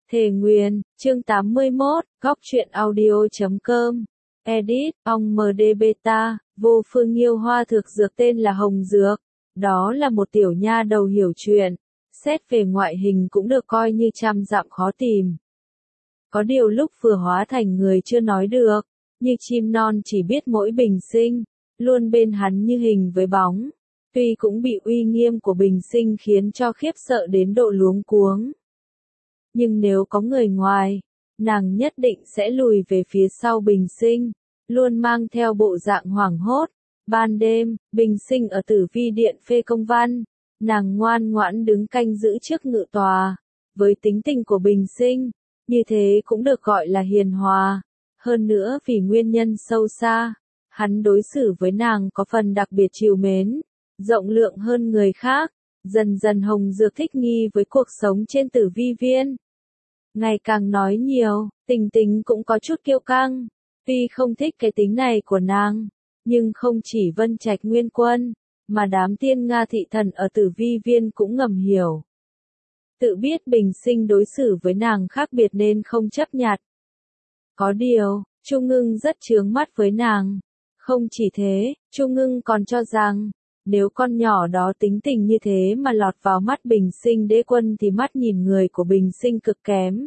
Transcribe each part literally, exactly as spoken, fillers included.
Thề Nguyền, chương tám mươi mốt, góc truyện audio.com. Edit, ong em đê Beta, vô phương yêu hoa thực dược tên là Hồng Dược. Đó là một tiểu nha đầu hiểu chuyện. Xét về ngoại hình cũng được coi như trăm dặm khó tìm. Có điều lúc vừa hóa thành người chưa nói được, như chim non chỉ biết mỗi bình sinh, luôn bên hắn như hình với bóng. Tuy cũng bị uy nghiêm của bình sinh khiến cho khiếp sợ đến độ luống cuống. Nhưng nếu có người ngoài, nàng nhất định sẽ lùi về phía sau bình sinh, luôn mang theo bộ dạng hoảng hốt. Ban đêm, bình sinh ở Tử Vi điện phê công văn, nàng ngoan ngoãn đứng canh giữ trước ngự tòa. Với tính tình của bình sinh, như thế cũng được gọi là hiền hòa. Hơn nữa vì nguyên nhân sâu xa, hắn đối xử với nàng có phần đặc biệt trìu mến, rộng lượng hơn người khác. Dần dần Hồng Dược thích nghi với cuộc sống trên Tử Vi viên. Ngày càng nói nhiều, tình tính cũng có chút kiêu căng. Tuy không thích cái tính này của nàng, nhưng không chỉ Vân Trạch Nguyên Quân, mà đám tiên Nga thị thần ở Tử Vi viên cũng ngầm hiểu. Tự biết bình sinh đối xử với nàng khác biệt nên không chấp nhặt. Có điều, Chu Ngưng rất chướng mắt với nàng. Không chỉ thế, Chu Ngưng còn cho rằng, nếu con nhỏ đó tính tình như thế mà lọt vào mắt bình sinh đế quân thì mắt nhìn người của bình sinh cực kém.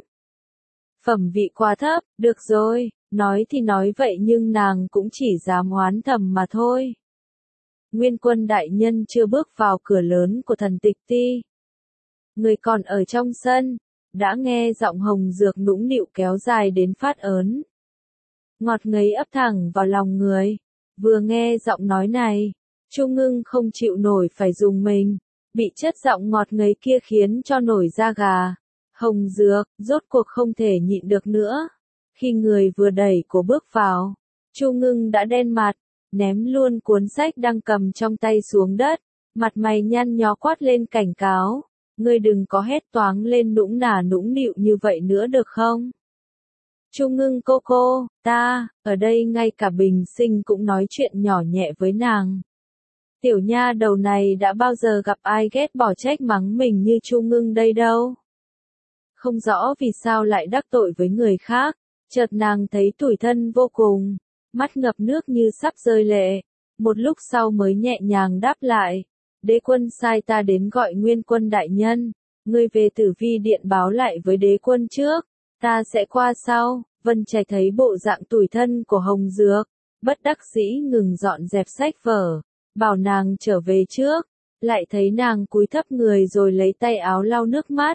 Phẩm vị quá thấp, được rồi, nói thì nói vậy nhưng nàng cũng chỉ dám oán thầm mà thôi. Nguyên Quân đại nhân chưa bước vào cửa lớn của thần tịch ti. Người còn ở trong sân, đã nghe giọng Hồng Dược nũng nịu kéo dài đến phát ớn. Ngọt ngấy ấp thẳng vào lòng người, vừa nghe giọng nói này. Chu Ngưng không chịu nổi phải dùng mình, bị chất giọng ngọt ngấy kia khiến cho nổi da gà. Hồng Dược, rốt cuộc không thể nhịn được nữa. Khi người vừa đẩy cổ bước vào, Chu Ngưng đã đen mặt, ném luôn cuốn sách đang cầm trong tay xuống đất, mặt mày nhăn nhó quát lên cảnh cáo. Ngươi đừng có hét toáng lên nũng nà nũng nịu như vậy nữa được không? Chu Ngưng cô cô, ta, ở đây ngay cả bình sinh cũng nói chuyện nhỏ nhẹ với nàng. Tiểu nha đầu này đã bao giờ gặp ai ghét bỏ trách mắng mình như Chu Ngưng đây đâu. Không rõ vì sao lại đắc tội với người khác, chợt nàng thấy tủi thân vô cùng, mắt ngập nước như sắp rơi lệ, một lúc sau mới nhẹ nhàng đáp lại. Đế quân sai ta đến gọi Nguyên Quân đại nhân, ngươi về Tử Vi điện báo lại với đế quân trước, ta sẽ qua sau. Vân Trạch thấy bộ dạng tủi thân của Hồng Dược, bất đắc dĩ ngừng dọn dẹp sách vở, bảo nàng trở về trước, lại thấy nàng cúi thấp người rồi lấy tay áo lau nước mắt.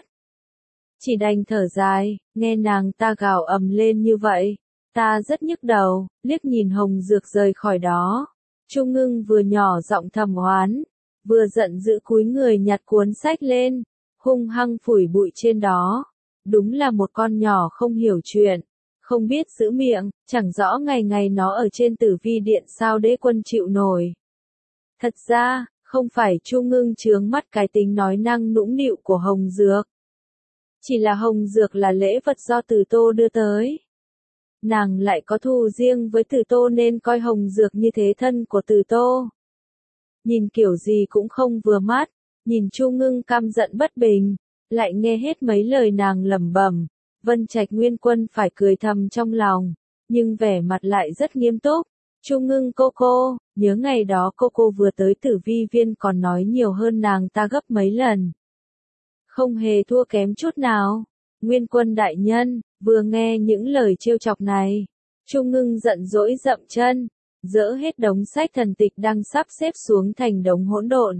Chỉ đành thở dài, nghe nàng ta gào ầm lên như vậy, ta rất nhức đầu, liếc nhìn Hồng Dược rời khỏi đó. Chu Ngưng vừa nhỏ giọng thầm oán, vừa giận dữ cúi người nhặt cuốn sách lên, hung hăng phủi bụi trên đó. Đúng là một con nhỏ không hiểu chuyện, không biết giữ miệng, chẳng rõ ngày ngày nó ở trên Tử Vi điện sao đế quân chịu nổi. Thật ra, không phải Chu Ngưng chướng mắt cái tính nói năng nũng nịu của Hồng Dược. Chỉ là Hồng Dược là lễ vật do Từ Tô đưa tới. Nàng lại có thù riêng với Từ Tô nên coi Hồng Dược như thế thân của Từ Tô. Nhìn kiểu gì cũng không vừa mắt, nhìn Chu Ngưng căm giận bất bình, lại nghe hết mấy lời nàng lẩm bẩm. Vân Trạch Nguyên Quân phải cười thầm trong lòng, nhưng vẻ mặt lại rất nghiêm túc. Chu Ngưng cô cô, nhớ ngày đó cô cô vừa tới Tử Vi viên còn nói nhiều hơn nàng ta gấp mấy lần. Không hề thua kém chút nào. Nguyên Quân đại nhân, vừa nghe những lời trêu chọc này, Chu Ngưng giận dỗi dậm chân, dỡ hết đống sách thần tịch đang sắp xếp xuống thành đống hỗn độn.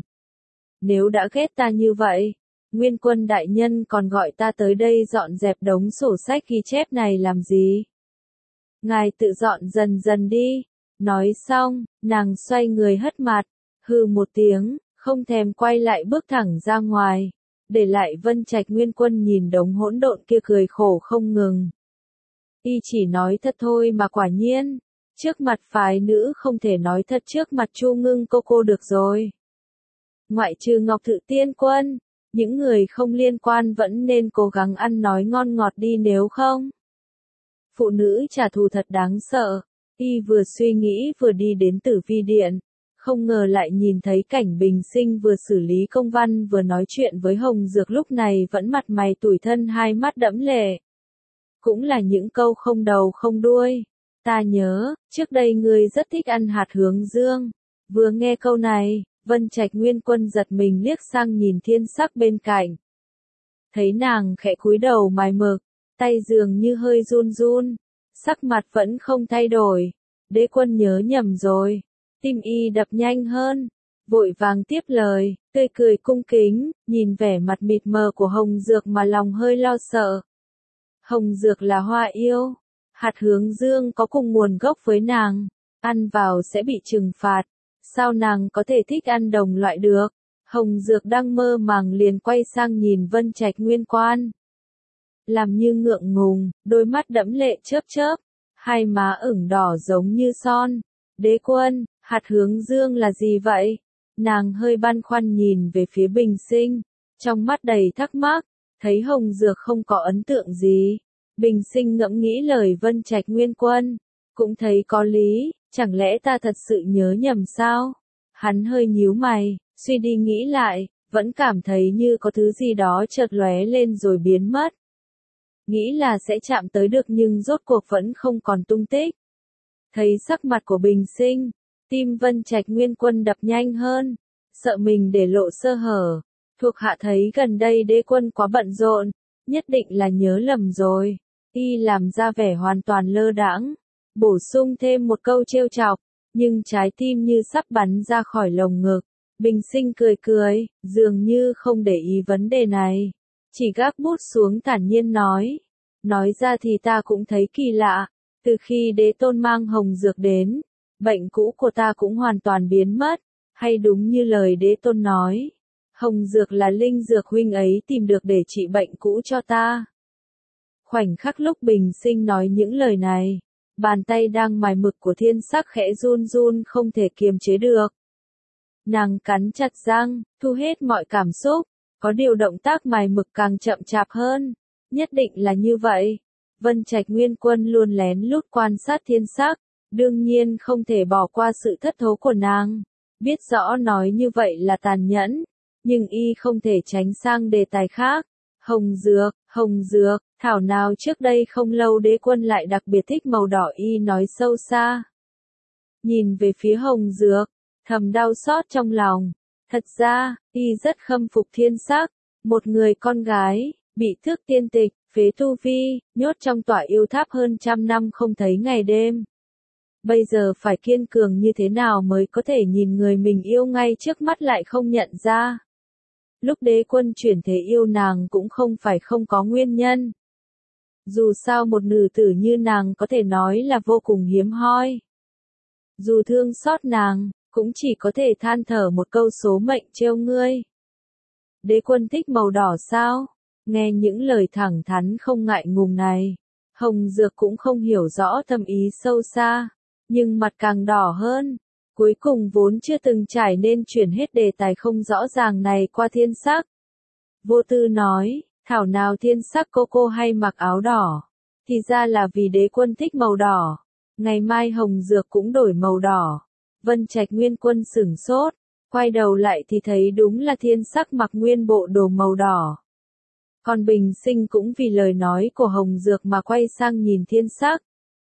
Nếu đã ghét ta như vậy, Nguyên Quân đại nhân còn gọi ta tới đây dọn dẹp đống sổ sách ghi chép này làm gì? Ngài tự dọn dần dần đi. Nói xong, nàng xoay người hất mặt, hừ một tiếng, không thèm quay lại bước thẳng ra ngoài, để lại Vân Trạch Nguyên Quân nhìn đống hỗn độn kia cười khổ không ngừng. Y chỉ nói thật thôi mà quả nhiên, trước mặt phái nữ không thể nói thật trước mặt Chu Ngưng cô cô được rồi. Ngoại trừ Ngọc Thự Tiên Quân, những người không liên quan vẫn nên cố gắng ăn nói ngon ngọt đi nếu không. Phụ nữ trả thù thật đáng sợ. Y vừa suy nghĩ vừa đi đến Tử Vi điện, Không ngờ lại nhìn thấy cảnh Bình Sinh vừa xử lý công văn vừa nói chuyện với Hồng Dược lúc này vẫn mặt mày tủi thân hai mắt đẫm lệ. Cũng là những câu không đầu không đuôi. Ta nhớ, trước đây ngươi rất thích ăn hạt hướng dương. Vừa nghe câu này, Vân Trạch Nguyên Quân giật mình liếc sang nhìn Thiên Sắc bên cạnh. Thấy nàng khẽ cúi đầu mài mực, tay dường như hơi run run, sắc mặt vẫn không thay đổi. Đế Quân nhớ nhầm rồi. Tim y đập nhanh hơn, vội vàng tiếp lời, tươi cười cung kính, nhìn vẻ mặt mịt mờ của Hồng Dược mà lòng hơi lo sợ. Hồng Dược là hoa yêu, hạt hướng dương có cùng nguồn gốc với nàng, ăn vào sẽ bị trừng phạt, sao nàng có thể thích ăn đồng loại được? Hồng Dược đang mơ màng liền quay sang nhìn Vân Trạch Nguyên Quan. Làm như ngượng ngùng, đôi mắt đẫm lệ chớp chớp, hai má ửng đỏ giống như son. Đế Quân, hạt hướng dương là gì vậy? Nàng hơi băn khoăn nhìn về phía Bình Sinh, trong mắt đầy thắc mắc, thấy Hồng Dược không có ấn tượng gì. Bình Sinh ngẫm nghĩ lời Vân Trạch Nguyên Quân, cũng thấy có lý, chẳng lẽ ta thật sự nhớ nhầm sao? Hắn hơi nhíu mày, suy đi nghĩ lại, vẫn cảm thấy như có thứ gì đó chợt lóe lên rồi biến mất. Nghĩ là sẽ chạm tới được nhưng rốt cuộc vẫn không còn tung tích. Thấy sắc mặt của Bình Sinh, tim Vân Trạch Nguyên Quân đập nhanh hơn, sợ mình để lộ sơ hở. Thuộc hạ thấy gần đây Đế Quân quá bận rộn, nhất định là nhớ lầm rồi. Y làm ra vẻ hoàn toàn lơ đãng, bổ sung thêm một câu trêu chọc, nhưng trái tim như sắp bắn ra khỏi lồng ngực. Bình Sinh cười cười, dường như không để ý vấn đề này, chỉ gác bút xuống thản nhiên nói. Nói ra thì ta cũng thấy kỳ lạ, từ khi Đế Tôn mang Hồng Dược đến, bệnh cũ của ta cũng hoàn toàn biến mất, hay đúng như lời Đế Tôn nói, Hồng Dược là linh dược huynh ấy tìm được để trị bệnh cũ cho ta. Khoảnh khắc lúc Bình Sinh nói những lời này, bàn tay đang mài mực của Thiên Sắc khẽ run run không thể kiềm chế được. Nàng cắn chặt răng, thu hết mọi cảm xúc, có điều động tác mài mực càng chậm chạp hơn. Nhất định là như vậy. Vân Trạch Nguyên Quân luôn lén lút quan sát Thiên Sắc, đương nhiên không thể bỏ qua sự thất thố của nàng. Biết rõ nói như vậy là tàn nhẫn, nhưng y không thể tránh sang đề tài khác. Hồng Dược, Hồng Dược, thảo nào trước đây không lâu Đế Quân lại đặc biệt thích màu đỏ, y nói sâu xa. Nhìn về phía Hồng Dược, thầm đau xót trong lòng. Thật ra, y rất khâm phục Thiên Sắc, một người con gái, bị thước tiên tịch, phế tu vi, nhốt trong tỏa yêu tháp hơn trăm năm không thấy ngày đêm. Bây giờ phải kiên cường như thế nào mới có thể nhìn người mình yêu ngay trước mắt lại không nhận ra. Lúc Đế Quân chuyển thế yêu nàng cũng không phải không có nguyên nhân. Dù sao một nữ tử như nàng có thể nói là vô cùng hiếm hoi. Dù thương xót nàng, cũng chỉ có thể than thở một câu số mệnh trêu ngươi. Đế Quân thích màu đỏ sao? Nghe những lời thẳng thắn không ngại ngùng này, Hồng Dược cũng không hiểu rõ thâm ý sâu xa, nhưng mặt càng đỏ hơn. Cuối cùng vốn chưa từng trải nên chuyển hết đề tài không rõ ràng này qua Thiên Sắc. Vô tư nói, thảo nào Thiên Sắc cô cô hay mặc áo đỏ, thì ra là vì Đế Quân thích màu đỏ. Ngày mai Hồng Dược cũng đổi màu đỏ. Vân Trạch Nguyên Quân sửng sốt, quay đầu lại thì thấy đúng là Thiên Sắc mặc nguyên bộ đồ màu đỏ. Còn Bình Sinh cũng vì lời nói của Hồng Dược mà quay sang nhìn Thiên Sắc.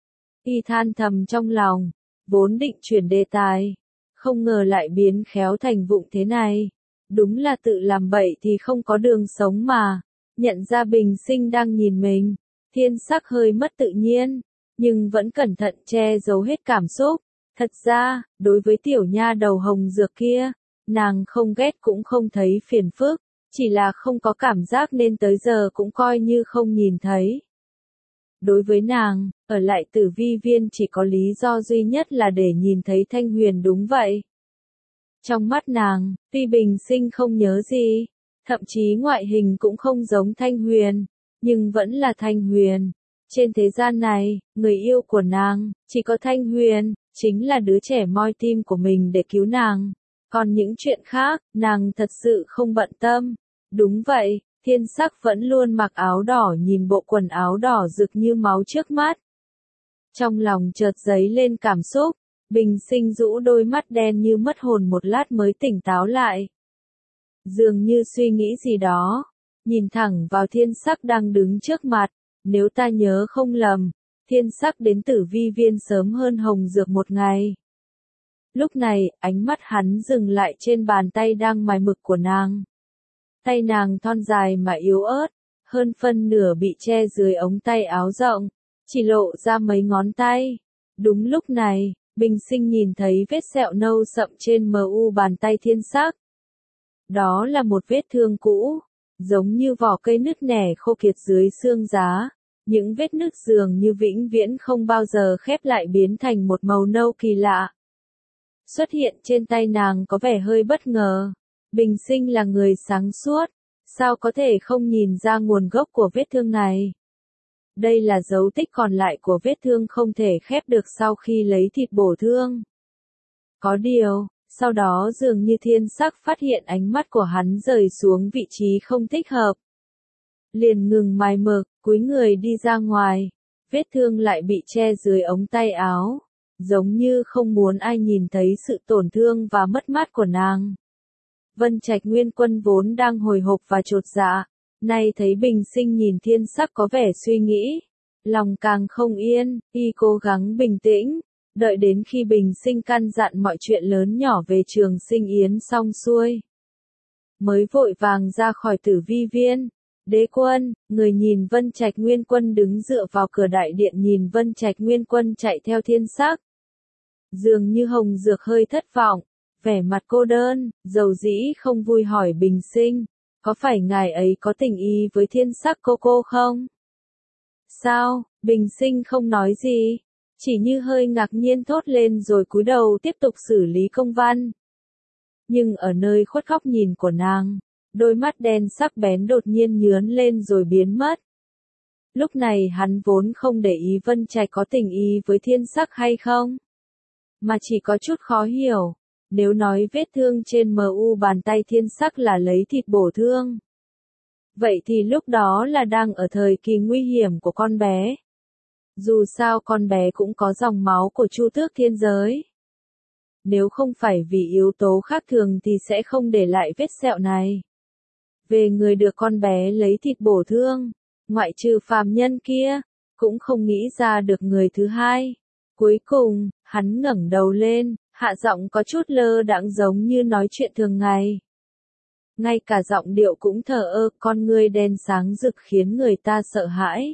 Y than thầm trong lòng, vốn định chuyển đề tài, không ngờ lại biến khéo thành vụng thế này. Đúng là tự làm bậy thì không có đường sống mà. Nhận ra Bình Sinh đang nhìn mình, Thiên Sắc hơi mất tự nhiên, nhưng vẫn cẩn thận che giấu hết cảm xúc. Thật ra, đối với tiểu nha đầu Hồng Dược kia, nàng không ghét cũng không thấy phiền phức, chỉ là không có cảm giác nên tới giờ cũng coi như không nhìn thấy. Đối với nàng, ở lại Tử Vi Viên chỉ có lý do duy nhất là để nhìn thấy Thanh Huyền, đúng vậy. Trong mắt nàng, tuy Bình Sinh không nhớ gì, thậm chí ngoại hình cũng không giống Thanh Huyền, nhưng vẫn là Thanh Huyền. Trên thế gian này, người yêu của nàng, chỉ có Thanh Huyền, chính là đứa trẻ moi tim của mình để cứu nàng. Còn những chuyện khác, nàng thật sự không bận tâm. Đúng vậy, Thiên Sắc vẫn luôn mặc áo đỏ nhìn bộ quần áo đỏ rực như máu trước mắt. Trong lòng chợt dấy lên cảm xúc, Bình sinh rũ đôi mắt đen như mất hồn một lát mới tỉnh táo lại. Dường như suy nghĩ gì đó, nhìn thẳng vào thiên sắc đang đứng trước mặt, nếu ta nhớ không lầm, thiên sắc đến Tử Vi Viên sớm hơn Hồng Dược một ngày. Lúc này, ánh mắt hắn dừng lại trên bàn tay đang mài mực của nàng. Tay nàng thon dài mà yếu ớt, hơn phân nửa bị che dưới ống tay áo rộng, chỉ lộ ra mấy ngón tay. Đúng lúc này, Bình Sinh nhìn thấy vết sẹo nâu sậm trên mờ u bàn tay thiên sắc. Đó là một vết thương cũ, giống như vỏ cây nứt nẻ khô kiệt dưới xương giá. Những vết nứt dường như vĩnh viễn không bao giờ khép lại biến thành một màu nâu kỳ lạ. Xuất hiện trên tay nàng có vẻ hơi bất ngờ. Bình Sinh là người sáng suốt, sao có thể không nhìn ra nguồn gốc của vết thương này? Đây là dấu tích còn lại của vết thương không thể khép được sau khi lấy thịt bổ thương. Có điều, sau đó dường như thiên sắc phát hiện ánh mắt của hắn rời xuống vị trí không thích hợp. Liền ngừng mài mực, cúi người đi ra ngoài, vết thương lại bị che dưới ống tay áo, giống như không muốn ai nhìn thấy sự tổn thương và mất mát của nàng. Vân Trạch Nguyên Quân vốn đang hồi hộp và chột dạ, nay thấy Bình Sinh nhìn thiên sắc có vẻ suy nghĩ, lòng càng không yên, y cố gắng bình tĩnh, đợi đến khi Bình Sinh căn dặn mọi chuyện lớn nhỏ về Trường Sinh Yến xong xuôi. Mới vội vàng ra khỏi Tử Vi Viên. Đế quân, người nhìn Vân Trạch Nguyên Quân đứng dựa vào cửa đại điện nhìn Vân Trạch Nguyên Quân chạy theo thiên sắc. Dường như Hồng Dược hơi thất vọng, vẻ mặt cô đơn, dầu dĩ không vui hỏi Bình Sinh, có phải ngài ấy có tình ý với thiên sắc cô cô không? Sao? Bình Sinh không nói gì, chỉ như hơi ngạc nhiên thốt lên rồi cúi đầu tiếp tục xử lý công văn. Nhưng ở nơi khuất góc nhìn của nàng, đôi mắt đen sắc bén đột nhiên nhướn lên rồi biến mất. Lúc này hắn vốn không để ý Vân Trạch có tình ý với thiên sắc hay không, mà chỉ có chút khó hiểu, nếu nói vết thương trên mờ u bàn tay thiên sắc là lấy thịt bổ thương. Vậy thì lúc đó là đang ở thời kỳ nguy hiểm của con bé. Dù sao con bé cũng có dòng máu của Chu Tước Thiên Giới. Nếu không phải vì yếu tố khác thường thì sẽ không để lại vết sẹo này. Về người được con bé lấy thịt bổ thương, ngoại trừ phàm nhân kia, cũng không nghĩ ra được người thứ hai. Cuối cùng, hắn ngẩng đầu lên, hạ giọng có chút lơ đãng giống như nói chuyện thường ngày. Ngay cả giọng điệu cũng thờ ơ, con ngươi đen sáng rực khiến người ta sợ hãi.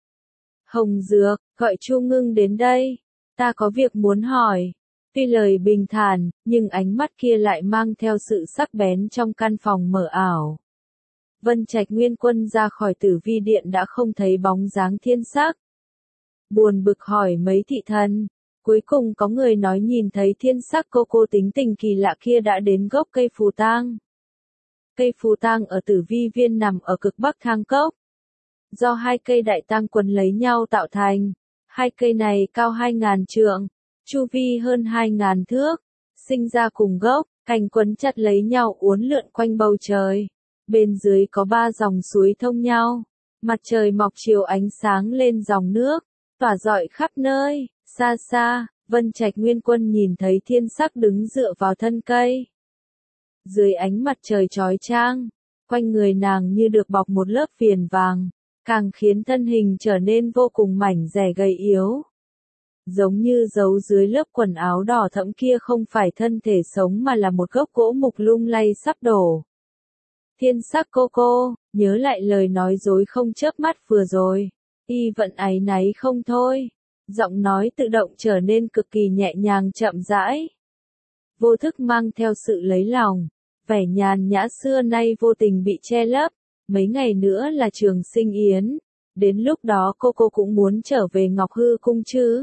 Hồng Dược, gọi Chu Ngưng đến đây, ta có việc muốn hỏi. Tuy lời bình thản, nhưng ánh mắt kia lại mang theo sự sắc bén trong căn phòng mờ ảo. Vân Trạch Nguyên Quân ra khỏi Tử Vi Điện đã không thấy bóng dáng thiên sắc. Buồn bực hỏi mấy thị thần, cuối cùng có người nói nhìn thấy thiên sắc cô cô tính tình kỳ lạ kia đã đến gốc cây phù tang. Cây phù tang ở Tử Vi Viên nằm ở cực bắc thang cốc. Do hai cây đại tang quấn lấy nhau tạo thành, hai cây này cao hai ngàn trượng, chu vi hơn hai ngàn thước, sinh ra cùng gốc, cành quấn chặt lấy nhau uốn lượn quanh bầu trời. Bên dưới có ba dòng suối thông nhau, mặt trời mọc chiếu ánh sáng lên dòng nước, tỏa rọi khắp nơi. Xa xa, Vân Trạch Nguyên Quân nhìn thấy thiên sắc đứng dựa vào thân cây. Dưới ánh mặt trời chói chang, quanh người nàng như được bọc một lớp viền vàng, càng khiến thân hình trở nên vô cùng mảnh dẻ gầy yếu. Giống như giấu dưới lớp quần áo đỏ thẫm kia không phải thân thể sống mà là một gốc gỗ mục lung lay sắp đổ. Thiên sắc cô cô, nhớ lại lời nói dối không chớp mắt vừa rồi, y vẫn áy náy không thôi. Giọng nói tự động trở nên cực kỳ nhẹ nhàng chậm rãi. Vô thức mang theo sự lấy lòng, vẻ nhàn nhã xưa nay vô tình bị che lấp, mấy ngày nữa là Trường Sinh Yến, đến lúc đó cô cô cũng muốn trở về Ngọc Hư Cung chứ.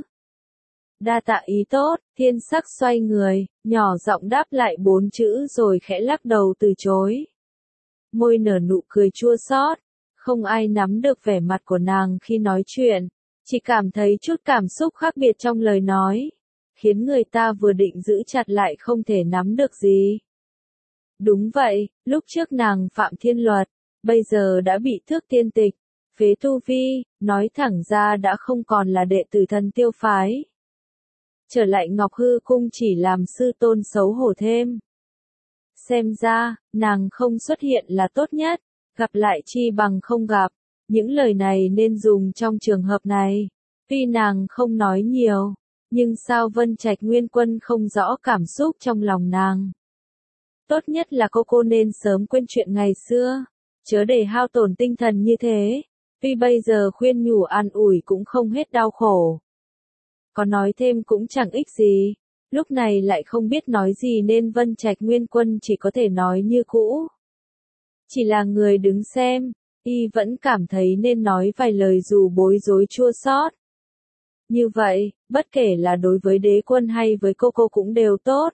Đa tạ ý tốt, thiên sắc xoay người, nhỏ giọng đáp lại bốn chữ rồi khẽ lắc đầu từ chối. Môi nở nụ cười chua xót, không ai nắm được vẻ mặt của nàng khi nói chuyện, chỉ cảm thấy chút cảm xúc khác biệt trong lời nói, khiến người ta vừa định giữ chặt lại không thể nắm được gì. Đúng vậy, lúc trước nàng phạm thiên luật, bây giờ đã bị thước tiên tịch, phế tu vi, nói thẳng ra đã không còn là đệ tử Thần Tiêu phái. trở lại Ngọc Hư Cung chỉ làm sư tôn xấu hổ thêm. Xem ra, nàng không xuất hiện là tốt nhất, gặp lại chi bằng không gặp. Những lời này nên dùng trong trường hợp này. Tuy nàng không nói nhiều, nhưng sao Vân Trạch Nguyên Quân không rõ cảm xúc trong lòng nàng. Tốt nhất là cô cô nên sớm quên chuyện ngày xưa, chớ để hao tổn tinh thần như thế. Tuy bây giờ khuyên nhủ an ủi cũng không hết đau khổ. Có nói thêm cũng chẳng ích gì, lúc này lại không biết nói gì nên Vân Trạch Nguyên Quân chỉ có thể nói như cũ. Chỉ là người đứng xem, y vẫn cảm thấy nên nói vài lời dù bối rối chua xót. Như vậy, bất kể là đối với đế quân hay với cô cô cũng đều tốt.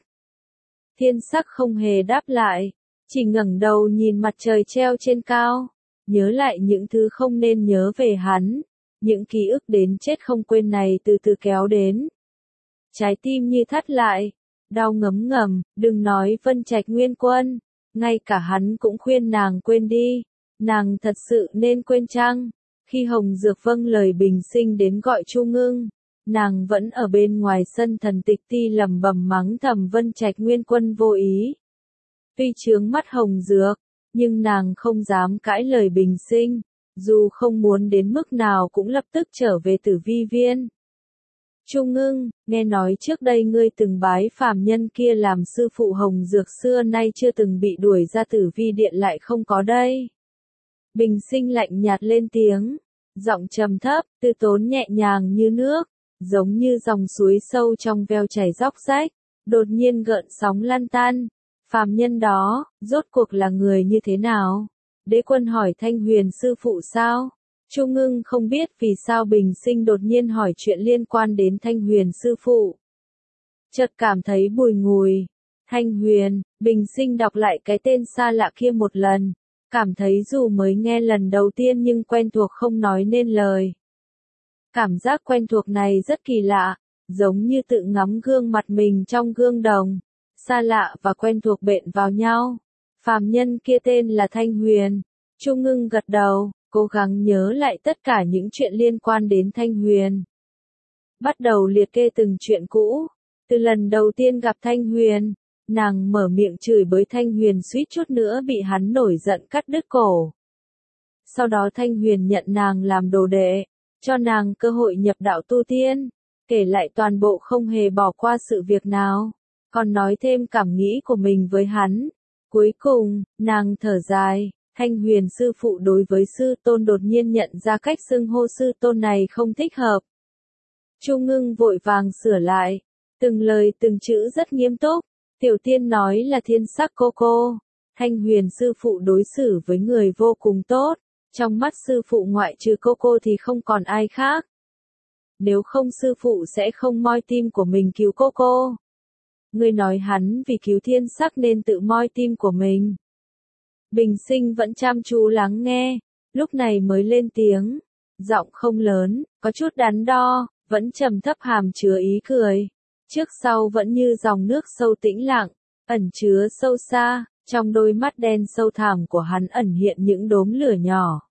Thiên Sắc không hề đáp lại, chỉ ngẩng đầu nhìn mặt trời treo trên cao, nhớ lại những thứ không nên nhớ về hắn, những ký ức đến chết không quên này từ từ kéo đến. Trái tim như thắt lại, đau ngấm ngầm, đừng nói Vân Trạch Nguyên Quân, ngay cả hắn cũng khuyên nàng quên đi, nàng thật sự nên quên chăng? Khi Hồng Dược vâng lời Bình Sinh đến gọi Chu Ngưng, nàng vẫn ở bên ngoài sân Thần Tịch Ti lẩm bẩm mắng thầm Vân Trạch Nguyên Quân vô ý. Tuy chướng mắt Hồng Dược, nhưng nàng không dám cãi lời Bình Sinh, dù không muốn đến mức nào cũng lập tức trở về Tử Vi Viên. Chu Ngưng, nghe nói trước đây ngươi từng bái phàm nhân kia làm sư phụ Hồng Dược xưa nay chưa từng bị đuổi ra Tử Vi Điện lại không có đây. Bình Sinh lạnh nhạt lên tiếng, giọng trầm thấp, từ tốn nhẹ nhàng như nước, giống như dòng suối sâu trong veo chảy róc rách, đột nhiên gợn sóng lan tan. Phàm nhân đó, rốt cuộc là người như thế nào? Đế Quân hỏi Thanh Huyền sư phụ sao? Chu Ngưng không biết vì sao Bình Sinh đột nhiên hỏi chuyện liên quan đến Thanh Huyền sư phụ. Chợt cảm thấy bùi ngùi. Thanh Huyền, Bình Sinh đọc lại cái tên xa lạ kia một lần, cảm thấy dù mới nghe lần đầu tiên nhưng quen thuộc không nói nên lời. Cảm giác quen thuộc này rất kỳ lạ, giống như tự ngắm gương mặt mình trong gương đồng, xa lạ và quen thuộc bện vào nhau. Phàm nhân kia tên là Thanh Huyền. Chu Ngưng gật đầu, cố gắng nhớ lại tất cả những chuyện liên quan đến Thanh Huyền. Bắt đầu liệt kê từng chuyện cũ. Từ lần đầu tiên gặp Thanh Huyền, nàng mở miệng chửi bới Thanh Huyền suýt chút nữa bị hắn nổi giận cắt đứt cổ. Sau đó Thanh Huyền nhận nàng làm đồ đệ, cho nàng cơ hội nhập đạo tu tiên, kể lại toàn bộ không hề bỏ qua sự việc nào, còn nói thêm cảm nghĩ của mình với hắn. Cuối cùng, nàng thở dài, Thanh Huyền sư phụ đối với sư tôn đột nhiên nhận ra cách xưng hô sư tôn này không thích hợp. Chu Ngưng vội vàng sửa lại, từng lời từng chữ rất nghiêm túc. Tiểu Tiên nói là Thiên Sắc cô cô. Thanh Huyền sư phụ đối xử với người vô cùng tốt, trong mắt sư phụ ngoại trừ cô cô thì không còn ai khác. Nếu không sư phụ sẽ không moi tim của mình cứu cô cô. Ngươi nói hắn vì cứu Thiên Sắc nên tự moi tim của mình. Bình Sinh vẫn chăm chú lắng nghe, lúc này mới lên tiếng, giọng không lớn, có chút đắn đo, vẫn trầm thấp hàm chứa ý cười. Trước sau vẫn như dòng nước sâu tĩnh lặng, ẩn chứa sâu xa, trong đôi mắt đen sâu thẳm của hắn ẩn hiện những đốm lửa nhỏ.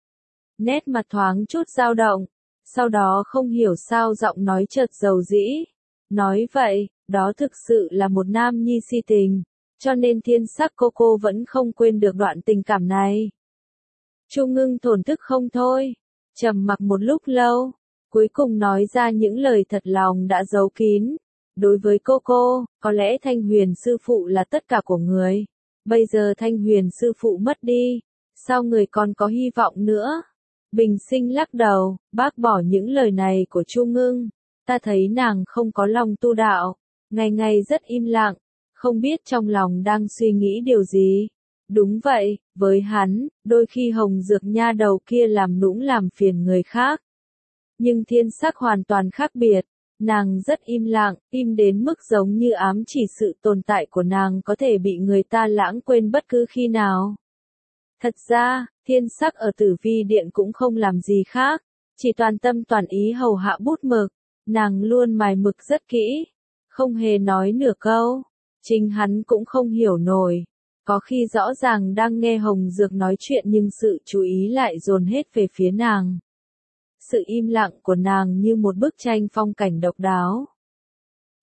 Nét mặt thoáng chút dao động, sau đó không hiểu sao giọng nói chợt dầu dĩ. Nói vậy, đó thực sự là một nam nhi si tình, cho nên Thiên Sắc cô cô vẫn không quên được đoạn tình cảm này. Chu Ngưng thổn thức không thôi, trầm mặc một lúc lâu, cuối cùng nói ra những lời thật lòng đã giấu kín. Đối với cô cô, có lẽ Thanh Huyền sư phụ là tất cả của người. Bây giờ Thanh Huyền sư phụ mất đi, sao người còn có hy vọng nữa? Bình Sinh lắc đầu, bác bỏ những lời này của Chu Ngưng. Ta thấy nàng không có lòng tu đạo, ngày ngày rất im lặng, không biết trong lòng đang suy nghĩ điều gì. Đúng vậy, với hắn, đôi khi Hồng Dược nha đầu kia làm nũng làm phiền người khác. Nhưng Thiên Sắc hoàn toàn khác biệt. Nàng rất im lặng, im đến mức giống như ám chỉ sự tồn tại của nàng có thể bị người ta lãng quên bất cứ khi nào. Thật ra, Thiên Sắc ở Tử Vi Điện cũng không làm gì khác, chỉ toàn tâm toàn ý hầu hạ bút mực, nàng luôn mài mực rất kỹ, không hề nói nửa câu, chính hắn cũng không hiểu nổi, có khi rõ ràng đang nghe Hồng Dược nói chuyện nhưng sự chú ý lại dồn hết về phía nàng. Sự im lặng của nàng như một bức tranh phong cảnh độc đáo.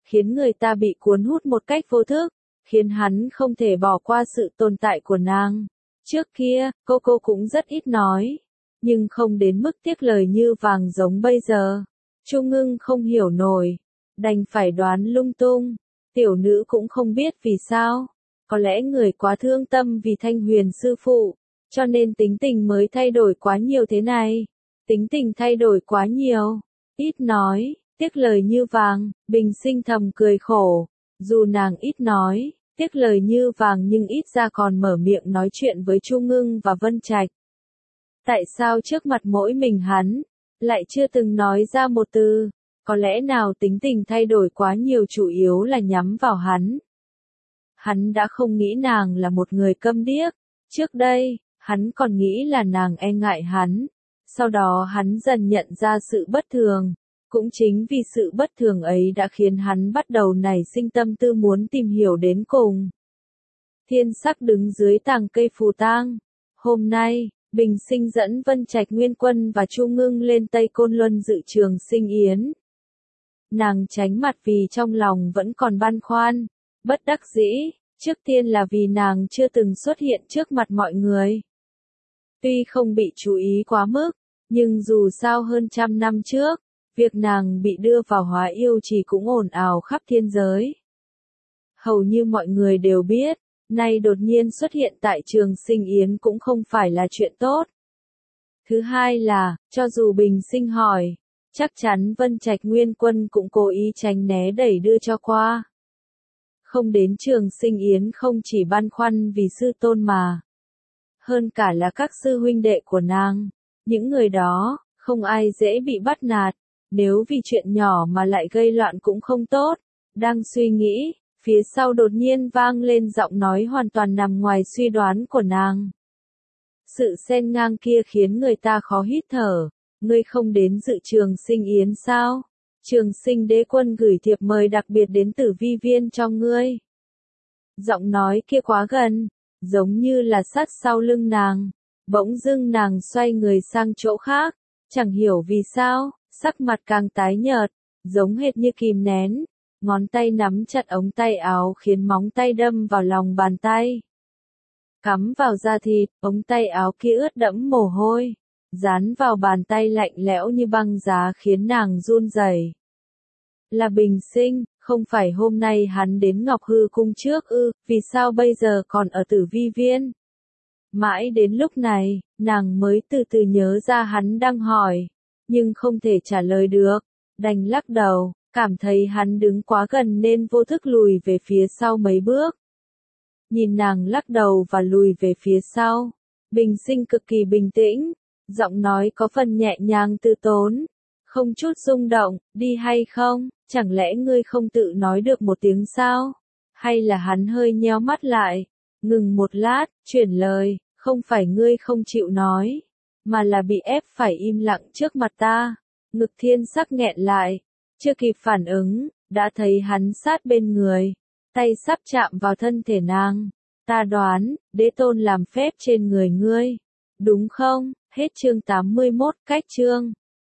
khiến người ta bị cuốn hút một cách vô thức, khiến hắn không thể bỏ qua sự tồn tại của nàng. Trước kia, cô cô cũng rất ít nói, nhưng không đến mức tiếc lời như vàng giống bây giờ. Chu Ngưng không hiểu nổi, đành phải đoán lung tung. Tiểu nữ cũng không biết vì sao, có lẽ người quá thương tâm vì Thanh Huyền sư phụ, cho nên tính tình mới thay đổi quá nhiều thế này. Tính tình thay đổi quá nhiều, ít nói, tiếc lời như vàng, Bình Sinh thầm cười khổ. Dù nàng ít nói, tiếc lời như vàng nhưng ít ra còn mở miệng nói chuyện với Chu Ngưng và Vân Trạch. Tại sao trước mặt mỗi mình hắn, lại chưa từng nói ra một từ? Có lẽ nào tính tình thay đổi quá nhiều chủ yếu là nhắm vào hắn. Hắn đã không nghĩ nàng là một người câm điếc. Trước đây, hắn còn nghĩ là nàng e ngại hắn. Sau đó hắn dần nhận ra sự bất thường. Cũng chính vì sự bất thường ấy đã khiến hắn bắt đầu nảy sinh tâm tư muốn tìm hiểu đến cùng. Thiên Sắc đứng dưới tàng cây phù tang. Hôm nay, Bình Sinh dẫn Vân Trạch Nguyên Quân và Chu Ngưng lên Tây Côn Luân dự trường sinh yến. Nàng tránh mặt vì trong lòng vẫn còn băn khoăn, bất đắc dĩ, trước tiên là vì nàng chưa từng xuất hiện trước mặt mọi người. Tuy không bị chú ý quá mức, nhưng dù sao hơn trăm năm trước, việc nàng bị đưa vào hóa yêu chỉ cũng ồn ào khắp thiên giới. Hầu như mọi người đều biết, nay đột nhiên xuất hiện tại trường sinh yến cũng không phải là chuyện tốt. Thứ hai là, cho dù Bình Sinh hỏi, chắc chắn Vân Trạch Nguyên Quân cũng cố ý tránh né đẩy đưa cho qua. Không đến trường sinh yến không chỉ băn khoăn vì sư tôn mà. Hơn cả là các sư huynh đệ của nàng. Những người đó, không ai dễ bị bắt nạt. Nếu vì chuyện nhỏ mà lại gây loạn cũng không tốt. Đang suy nghĩ, phía sau đột nhiên vang lên giọng nói hoàn toàn nằm ngoài suy đoán của nàng. Sự xen ngang kia khiến người ta khó hít thở. Ngươi không đến dự trường sinh yến sao? Trường sinh đế quân gửi thiệp mời đặc biệt đến Tử Vi Viên cho ngươi. Giọng nói kia quá gần, giống như là sát sau lưng nàng. Bỗng dưng nàng xoay người sang chỗ khác, chẳng hiểu vì sao, sắc mặt càng tái nhợt, giống hệt như kìm nén. Ngón tay nắm chặt ống tay áo khiến móng tay đâm vào lòng bàn tay. Cắm vào da thịt, ống tay áo kia ướt đẫm mồ hôi. Dán vào bàn tay lạnh lẽo như băng giá khiến nàng run rẩy. Là Bình Sinh, không phải hôm nay hắn đến Ngọc Hư Cung trước ư, vì sao bây giờ còn ở Tử Vi Viên? Mãi đến lúc này, nàng mới từ từ nhớ ra hắn đang hỏi, nhưng không thể trả lời được, đành lắc đầu, cảm thấy hắn đứng quá gần nên vô thức lùi về phía sau mấy bước. Nhìn nàng lắc đầu và lùi về phía sau, Bình Sinh cực kỳ bình tĩnh. Giọng nói có phần nhẹ nhàng từ tốn, không chút rung động, đi hay không, chẳng lẽ ngươi không tự nói được một tiếng sao? Hay là hắn hơi nheo mắt lại, ngừng một lát, chuyển lời, không phải ngươi không chịu nói, mà là bị ép phải im lặng trước mặt ta. Ngực Thiên Sắc nghẹn lại, chưa kịp phản ứng, đã thấy hắn sát bên người, tay sắp chạm vào thân thể nàng. Ta đoán, đế tôn làm phép trên người ngươi, đúng không? Hết chương tám mươi mốt, cách chương.